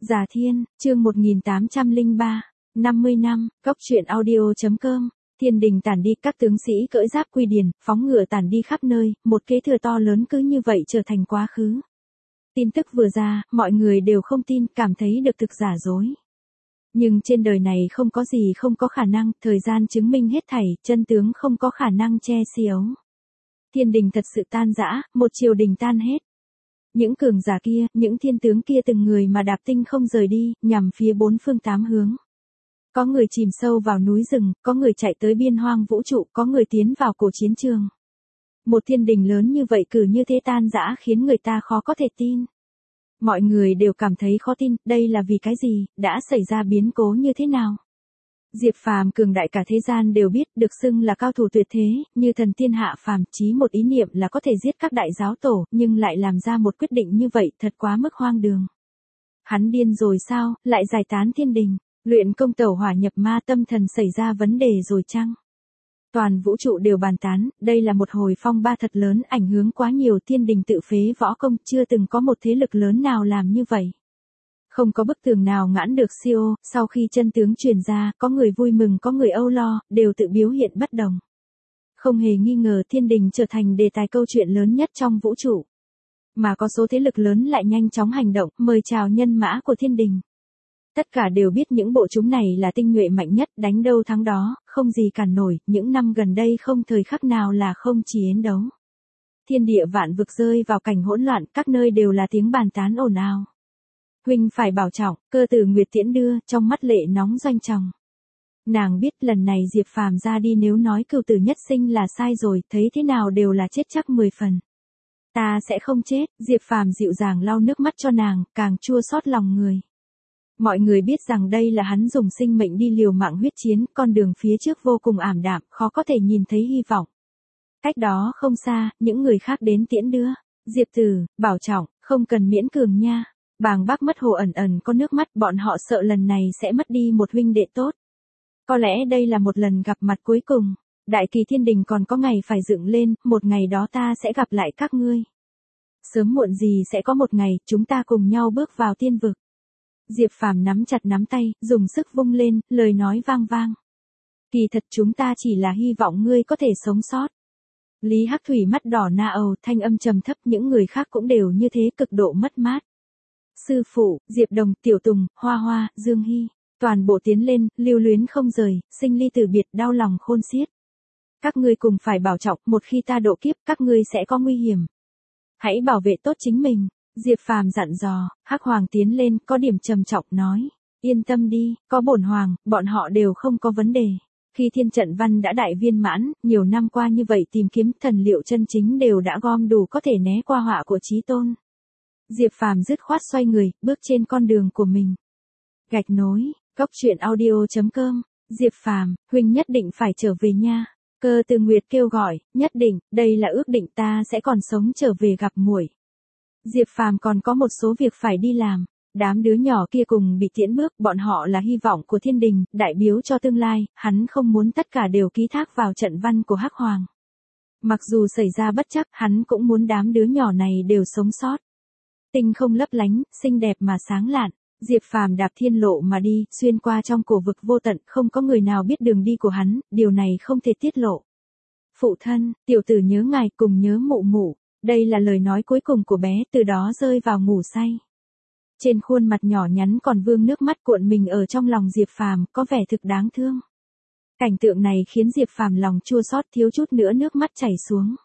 Già Thiên, chương 1803, 50 năm, góc truyện audio.com. Thiên đình tản đi, các tướng sĩ cưỡi giáp quy điển, phóng ngựa tản đi khắp nơi, một kế thừa to lớn cứ như vậy trở thành quá khứ. Tin tức vừa ra, mọi người đều không tin, cảm thấy được thực giả dối. Nhưng trên đời này không có gì không có khả năng, thời gian chứng minh hết thảy, chân tướng không có khả năng che giấu. Thiên đình thật sự tan rã, một triều đình tan hết. Những cường giả kia, những thiên tướng kia từng người mà đạp tinh không rời đi, nhằm phía bốn phương tám hướng. Có người chìm sâu vào núi rừng, có người chạy tới biên hoang vũ trụ, có người tiến vào cổ chiến trường. Một thiên đình lớn như vậy cứ như thế tan rã khiến người ta khó có thể tin. Mọi người đều cảm thấy khó tin, đây là vì cái gì, đã xảy ra biến cố như thế nào? Diệp Phàm cường đại cả thế gian đều biết, được xưng là cao thủ tuyệt thế, như thần tiên hạ phàm, chí một ý niệm là có thể giết các đại giáo tổ, nhưng lại làm ra một quyết định như vậy, thật quá mức hoang đường. Hắn điên rồi sao, lại giải tán thiên đình, luyện công tẩu hỏa nhập ma, tâm thần xảy ra vấn đề rồi chăng? Toàn vũ trụ đều bàn tán, đây là một hồi phong ba thật lớn, ảnh hưởng quá nhiều, thiên đình tự phế võ công, chưa từng có một thế lực lớn nào làm như vậy. Không có bức tường nào ngãn được siêu, sau khi chân tướng truyền ra, có người vui mừng có người âu lo, đều tự biểu hiện bất đồng. Không hề nghi ngờ thiên đình trở thành đề tài câu chuyện lớn nhất trong vũ trụ. Mà có số thế lực lớn lại nhanh chóng hành động, mời chào nhân mã của thiên đình. Tất cả đều biết những bộ chúng này là tinh nhuệ mạnh nhất, đánh đâu thắng đó, không gì cản nổi, những năm gần đây không thời khắc nào là không chỉ chiến đấu. Thiên địa vạn vực rơi vào cảnh hỗn loạn, các nơi đều là tiếng bàn tán ồn ào. Huynh phải bảo trọng, cơ tử Nguyệt tiễn đưa, trong mắt lệ nóng doanh tròng. Nàng biết lần này Diệp Phàm ra đi nếu nói cửu tử nhất sinh là sai rồi, thấy thế nào đều là chết chắc 10 phần. Ta sẽ không chết, Diệp Phàm dịu dàng lau nước mắt cho nàng, càng chua xót lòng người. Mọi người biết rằng đây là hắn dùng sinh mệnh đi liều mạng huyết chiến, con đường phía trước vô cùng ảm đạm, khó có thể nhìn thấy hy vọng. Cách đó không xa, những người khác đến tiễn đưa. Diệp Tử, bảo trọng, không cần miễn cường nha. Bàng Bác mất hồ ẩn ẩn có nước mắt, bọn họ sợ lần này sẽ mất đi một huynh đệ tốt. Có lẽ đây là một lần gặp mặt cuối cùng. Đại kỳ thiên đình còn có ngày phải dựng lên, một ngày đó ta sẽ gặp lại các ngươi. Sớm muộn gì sẽ có một ngày, chúng ta cùng nhau bước vào tiên vực. Diệp Phàm nắm chặt nắm tay, dùng sức vung lên, lời nói vang vang. Kỳ thật chúng ta chỉ là hy vọng ngươi có thể sống sót. Lý Hắc Thủy mắt đỏ na ầu, thanh âm trầm thấp, những người khác cũng đều như thế, cực độ mất mát. Sư phụ, Diệp Đồng, Tiểu Tùng, Hoa Hoa, Dương Hy, toàn bộ tiến lên, lưu luyến không rời, sinh ly tử biệt, đau lòng khôn xiết. Các ngươi cùng phải bảo trọng, một khi ta độ kiếp, các ngươi sẽ có nguy hiểm. Hãy bảo vệ tốt chính mình. Diệp Phàm dặn dò. Hắc Hoàng tiến lên, có điểm trầm trọng nói, yên tâm đi, có bổn hoàng, bọn họ đều không có vấn đề. Khi thiên trận văn đã đại viên mãn, nhiều năm qua như vậy tìm kiếm thần liệu chân chính đều đã gom đủ có thể né qua họa của Chí Tôn. Diệp Phàm dứt khoát xoay người, bước trên con đường của mình. Gạch nối, góc truyện audio.com. Diệp Phàm, huynh nhất định phải trở về nha. Cơ Từ Nguyệt kêu gọi, nhất định, đây là ước định, ta sẽ còn sống trở về gặp muội. Diệp Phàm còn có một số việc phải đi làm. Đám đứa nhỏ kia cùng bị tiễn bước, bọn họ là hy vọng của thiên đình, đại biếu cho tương lai, hắn không muốn tất cả đều ký thác vào trận văn của Hắc Hoàng. Mặc dù xảy ra bất trắc, hắn cũng muốn đám đứa nhỏ này đều sống sót. Tinh không lấp lánh, xinh đẹp mà sáng lạn. Diệp Phàm đạp thiên lộ mà đi, xuyên qua trong cổ vực vô tận, không có người nào biết đường đi của hắn, điều này không thể tiết lộ. Phụ thân, tiểu tử nhớ ngài, cùng nhớ mụ mụ. Đây là lời nói cuối cùng của bé, từ đó rơi vào ngủ say. Trên khuôn mặt nhỏ nhắn còn vương nước mắt cuộn mình ở trong lòng Diệp Phàm, có vẻ thực đáng thương. Cảnh tượng này khiến Diệp Phàm lòng chua xót, thiếu chút nữa nước mắt chảy xuống.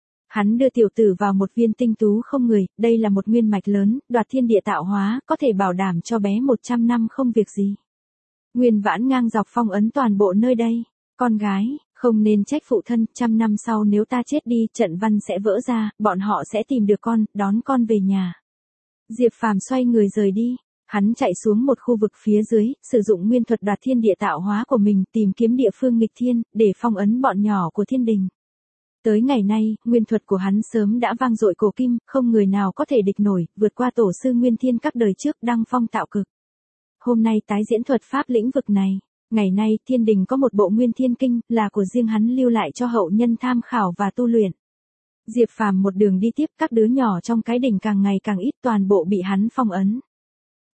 Hắn đưa tiểu tử vào một viên tinh tú không người, đây là một nguyên mạch lớn, đoạt thiên địa tạo hóa, có thể bảo đảm cho bé 100 năm không việc gì. Nguyên vãn ngang dọc phong ấn toàn bộ nơi đây. Con gái, không nên trách phụ thân, 100 năm sau nếu ta chết đi, trận văn sẽ vỡ ra, bọn họ sẽ tìm được con, đón con về nhà. Diệp Phàm xoay người rời đi. Hắn chạy xuống một khu vực phía dưới, sử dụng nguyên thuật đoạt thiên địa tạo hóa của mình, tìm kiếm địa phương nghịch thiên, để phong ấn bọn nhỏ của thiên đình. Tới ngày nay, nguyên thuật của hắn sớm đã vang dội cổ kim, không người nào có thể địch nổi, vượt qua tổ sư Nguyên Thiên các đời trước đăng phong tạo cực. Hôm nay tái diễn thuật pháp lĩnh vực này. Ngày nay, thiên đình có một bộ Nguyên Thiên Kinh, là của riêng hắn lưu lại cho hậu nhân tham khảo và tu luyện. Diệp Phàm một đường đi tiếp, các đứa nhỏ trong cái đỉnh càng ngày càng ít, toàn bộ bị hắn phong ấn.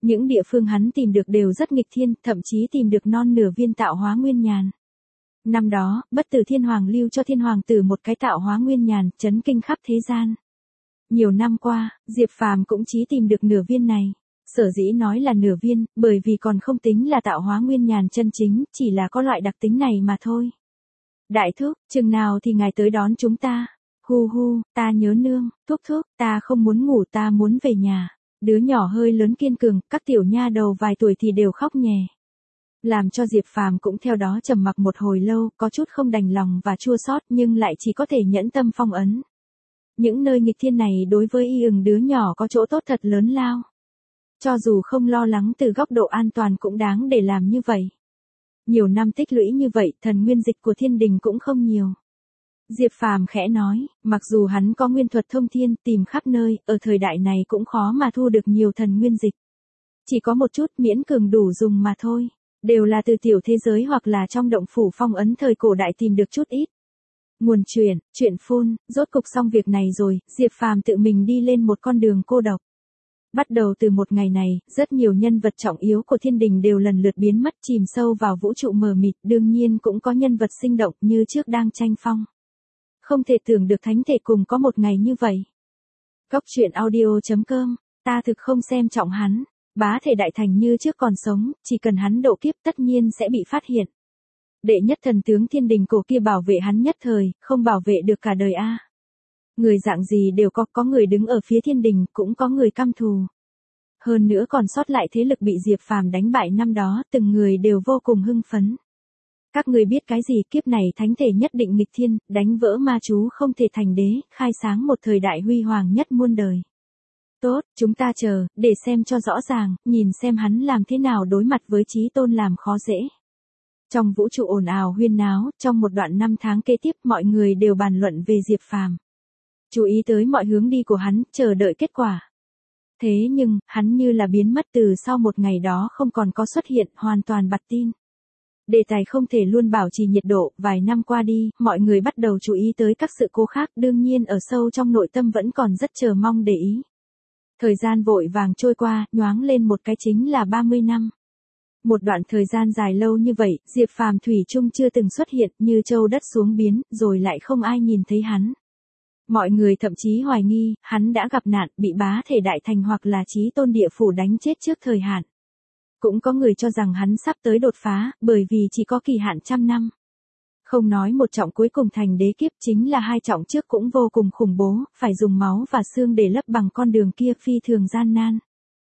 Những địa phương hắn tìm được đều rất nghịch thiên, thậm chí tìm được non nửa viên tạo hóa nguyên nhàn. Năm đó, Bất Tử Thiên Hoàng lưu cho Thiên Hoàng tử một cái tạo hóa nguyên nhàn, chấn kinh khắp thế gian. Nhiều năm qua, Diệp Phàm cũng chỉ tìm được nửa viên này. Sở dĩ nói là nửa viên, bởi vì còn không tính là tạo hóa nguyên nhàn chân chính, chỉ là có loại đặc tính này mà thôi. Đại thúc, chừng nào thì ngài tới đón chúng ta? Hu hu, ta nhớ nương, thúc thúc, ta không muốn ngủ, ta muốn về nhà. Đứa nhỏ hơi lớn kiên cường, các tiểu nha đầu vài tuổi thì đều khóc nhè. Làm cho Diệp Phàm cũng theo đó trầm mặc một hồi lâu, có chút không đành lòng và chua xót nhưng lại chỉ có thể nhẫn tâm phong ấn. Những nơi nghịch thiên này đối với y đứa nhỏ có chỗ tốt thật lớn lao. Cho dù không lo lắng từ góc độ an toàn cũng đáng để làm như vậy. Nhiều năm tích lũy như vậy, thần nguyên dịch của thiên đình cũng không nhiều. Diệp Phàm khẽ nói, mặc dù hắn có nguyên thuật thông thiên tìm khắp nơi, ở thời đại này cũng khó mà thu được nhiều thần nguyên dịch. Chỉ có một chút miễn cường đủ dùng mà thôi. Đều là từ tiểu thế giới hoặc là trong động phủ phong ấn thời cổ đại tìm được chút ít. Nguồn chuyện phun, rốt cục xong việc này rồi, Diệp Phàm tự mình đi lên một con đường cô độc. Bắt đầu từ một ngày này, rất nhiều nhân vật trọng yếu của thiên đình đều lần lượt biến mất chìm sâu vào vũ trụ mờ mịt, đương nhiên cũng có nhân vật sinh động như trước đang tranh phong. Không thể tưởng được thánh thể cùng có một ngày như vậy. Cốc truyện audio.com, ta thực không xem trọng hắn. Bá thể đại thành như trước còn sống, chỉ cần hắn độ kiếp tất nhiên sẽ bị phát hiện. Đệ nhất thần tướng thiên đình cổ kia bảo vệ hắn nhất thời, không bảo vệ được cả đời a. Người dạng gì đều có người đứng ở phía thiên đình, cũng có người căm thù. Hơn nữa còn sót lại thế lực bị Diệp Phàm đánh bại năm đó, từng người đều vô cùng hưng phấn. Các người biết cái gì, kiếp này thánh thể nhất định nghịch thiên, đánh vỡ ma chú không thể thành đế, khai sáng một thời đại huy hoàng nhất muôn đời. Tốt, chúng ta chờ, để xem cho rõ ràng, nhìn xem hắn làm thế nào đối mặt với Chí Tôn làm khó dễ. Trong vũ trụ ồn ào huyên náo, trong một đoạn năm tháng kế tiếp mọi người đều bàn luận về Diệp Phàm. Chú ý tới mọi hướng đi của hắn, chờ đợi kết quả. Thế nhưng, hắn như là biến mất từ sau một ngày đó không còn có xuất hiện, hoàn toàn bặt tin. Đề tài không thể luôn bảo trì nhiệt độ, vài năm qua đi, mọi người bắt đầu chú ý tới các sự cố khác, đương nhiên ở sâu trong nội tâm vẫn còn rất chờ mong để ý. Thời gian vội vàng trôi qua, nhoáng lên một cái chính là 30 năm. Một đoạn thời gian dài lâu như vậy, Diệp Phàm thủy chung chưa từng xuất hiện, như châu đất xuống biến, rồi lại không ai nhìn thấy hắn. Mọi người thậm chí hoài nghi, hắn đã gặp nạn, bị bá thể đại thành hoặc là Chí Tôn địa phủ đánh chết trước thời hạn. Cũng có người cho rằng hắn sắp tới đột phá, bởi vì chỉ có kỳ hạn 100 năm. Không nói một trọng cuối cùng thành đế kiếp, chính là hai trọng trước cũng vô cùng khủng bố, phải dùng máu và xương để lấp bằng con đường kia phi thường gian nan.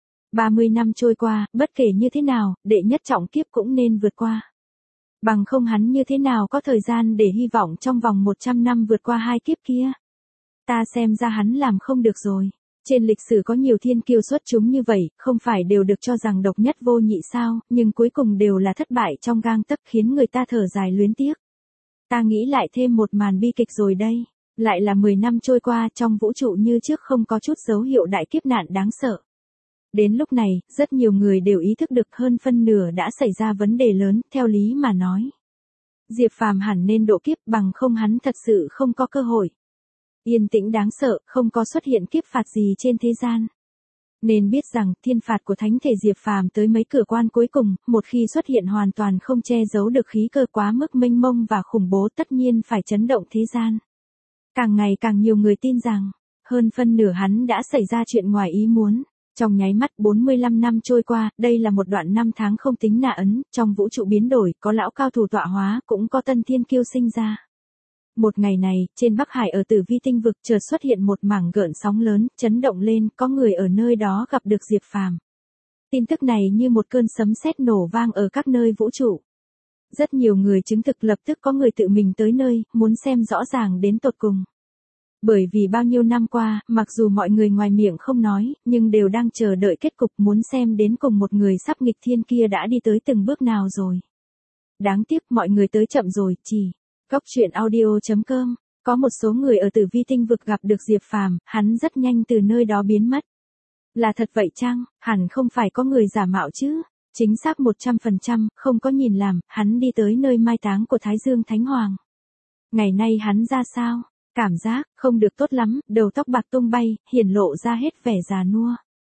30 năm trôi qua, bất kể như thế nào, đệ nhất trọng kiếp cũng nên vượt qua. Bằng không hắn như thế nào có thời gian để hy vọng trong vòng 100 năm vượt qua hai kiếp kia. Ta xem ra hắn làm không được rồi. Trên lịch sử có nhiều thiên kiêu xuất chúng như vậy, không phải đều được cho rằng độc nhất vô nhị sao, nhưng cuối cùng đều là thất bại trong gang tấc khiến người ta thở dài luyến tiếc. Ta nghĩ lại thêm một màn bi kịch rồi đây. Lại là 10 năm trôi qua, trong vũ trụ như trước không có chút dấu hiệu đại kiếp nạn đáng sợ. Đến lúc này, rất nhiều người đều ý thức được hơn phân nửa đã xảy ra vấn đề lớn, theo lý mà nói. Diệp Phàm hẳn nên độ kiếp, bằng không hắn thật sự không có cơ hội. Yên tĩnh đáng sợ, không có xuất hiện kiếp phạt gì trên thế gian. Nên biết rằng, thiên phạt của thánh thể Diệp Phàm tới mấy cửa quan cuối cùng, một khi xuất hiện hoàn toàn không che giấu được khí cơ quá mức mênh mông và khủng bố, tất nhiên phải chấn động thế gian. Càng ngày càng nhiều người tin rằng, hơn phân nửa hắn đã xảy ra chuyện ngoài ý muốn. Trong nháy mắt 45 năm trôi qua, đây là một đoạn năm tháng không tính nạ ấn, trong vũ trụ biến đổi, có lão cao thủ tọa hóa, cũng có tân thiên kiêu sinh ra. Một ngày này, trên Bắc Hải ở Tử Vi tinh vực chợt xuất hiện một mảng gợn sóng lớn, chấn động lên, có người ở nơi đó gặp được Diệp Phàm. Tin tức này như một cơn sấm sét nổ vang ở các nơi vũ trụ. Rất nhiều người chứng thực lập tức có người tự mình tới nơi, muốn xem rõ ràng đến tột cùng. Bởi vì bao nhiêu năm qua, mặc dù mọi người ngoài miệng không nói, nhưng đều đang chờ đợi kết cục muốn xem đến cùng một người sắp nghịch thiên kia đã đi tới từng bước nào rồi. Đáng tiếc mọi người tới chậm rồi, Cốc truyện audio.com, có một số người ở Tử Vi tinh vực gặp được Diệp Phàm, hắn rất nhanh từ nơi đó biến mất. Là thật vậy chăng? Hẳn không phải có người giả mạo chứ? Chính xác 100%, không có nhìn làm, hắn đi tới nơi mai táng của Thái Dương Thánh Hoàng. Ngày nay hắn ra sao? Cảm giác, không được tốt lắm, đầu tóc bạc tung bay, hiển lộ ra hết vẻ già nua.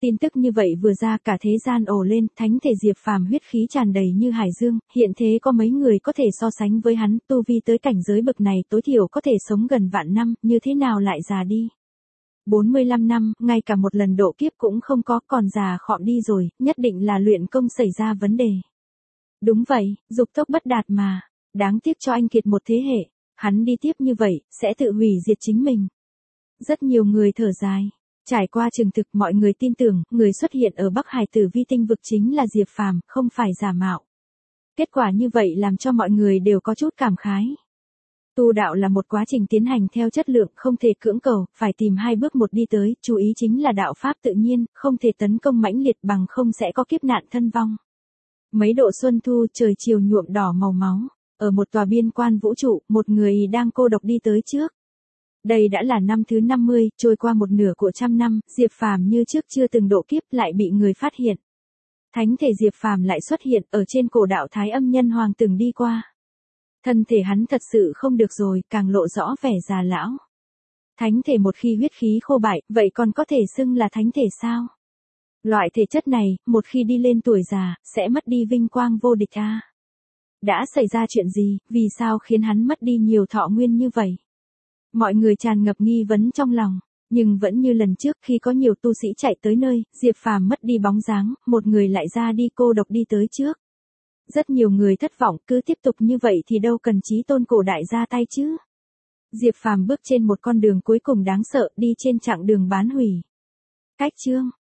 Tin tức như vậy vừa ra cả thế gian ồ lên, thánh thể Diệp Phàm huyết khí tràn đầy như hải dương, hiện thế có mấy người có thể so sánh với hắn, tu vi tới cảnh giới bậc này tối thiểu có thể sống gần vạn năm, như thế nào lại già đi. 45 năm, ngay cả một lần độ kiếp cũng không có, còn già khọm đi rồi, nhất định là luyện công xảy ra vấn đề. Đúng vậy, dục tốc bất đạt mà, đáng tiếc cho anh Kiệt một thế hệ, hắn đi tiếp như vậy, sẽ tự hủy diệt chính mình. Rất nhiều người thở dài. Trải qua trường thực mọi người tin tưởng, người xuất hiện ở Bắc Hải Tử Vi tinh vực chính là Diệp Phàm, không phải giả mạo. Kết quả như vậy làm cho mọi người đều có chút cảm khái. Tu đạo là một quá trình tiến hành theo chất lượng, không thể cưỡng cầu, phải tìm hai bước một đi tới, chú ý chính là đạo pháp tự nhiên, không thể tấn công mãnh liệt bằng không sẽ có kiếp nạn thân vong. Mấy độ xuân thu, trời chiều nhuộm đỏ màu máu, ở một tòa biên quan vũ trụ, một người đang cô độc đi tới trước. Đây đã là năm thứ 50, trôi qua một nửa của trăm năm, Diệp Phàm như trước chưa từng độ kiếp lại bị người phát hiện. Thánh thể Diệp Phàm lại xuất hiện ở trên cổ đạo Thái Âm Nhân Hoàng từng đi qua. Thân thể hắn thật sự không được rồi, càng lộ rõ vẻ già lão. Thánh thể một khi huyết khí khô bại, vậy còn có thể xưng là thánh thể sao? Loại thể chất này, một khi đi lên tuổi già, sẽ mất đi vinh quang vô địch a. Đã xảy ra chuyện gì, vì sao khiến hắn mất đi nhiều thọ nguyên như vậy? Mọi người tràn ngập nghi vấn trong lòng, nhưng vẫn như lần trước khi có nhiều tu sĩ chạy tới nơi, Diệp Phàm mất đi bóng dáng, một người lại ra đi cô độc đi tới trước. Rất nhiều người thất vọng, cứ tiếp tục như vậy thì đâu cần Chí Tôn cổ đại ra tay chứ. Diệp Phàm bước trên một con đường cuối cùng đáng sợ, đi trên chặng đường bán hủy. Cách chương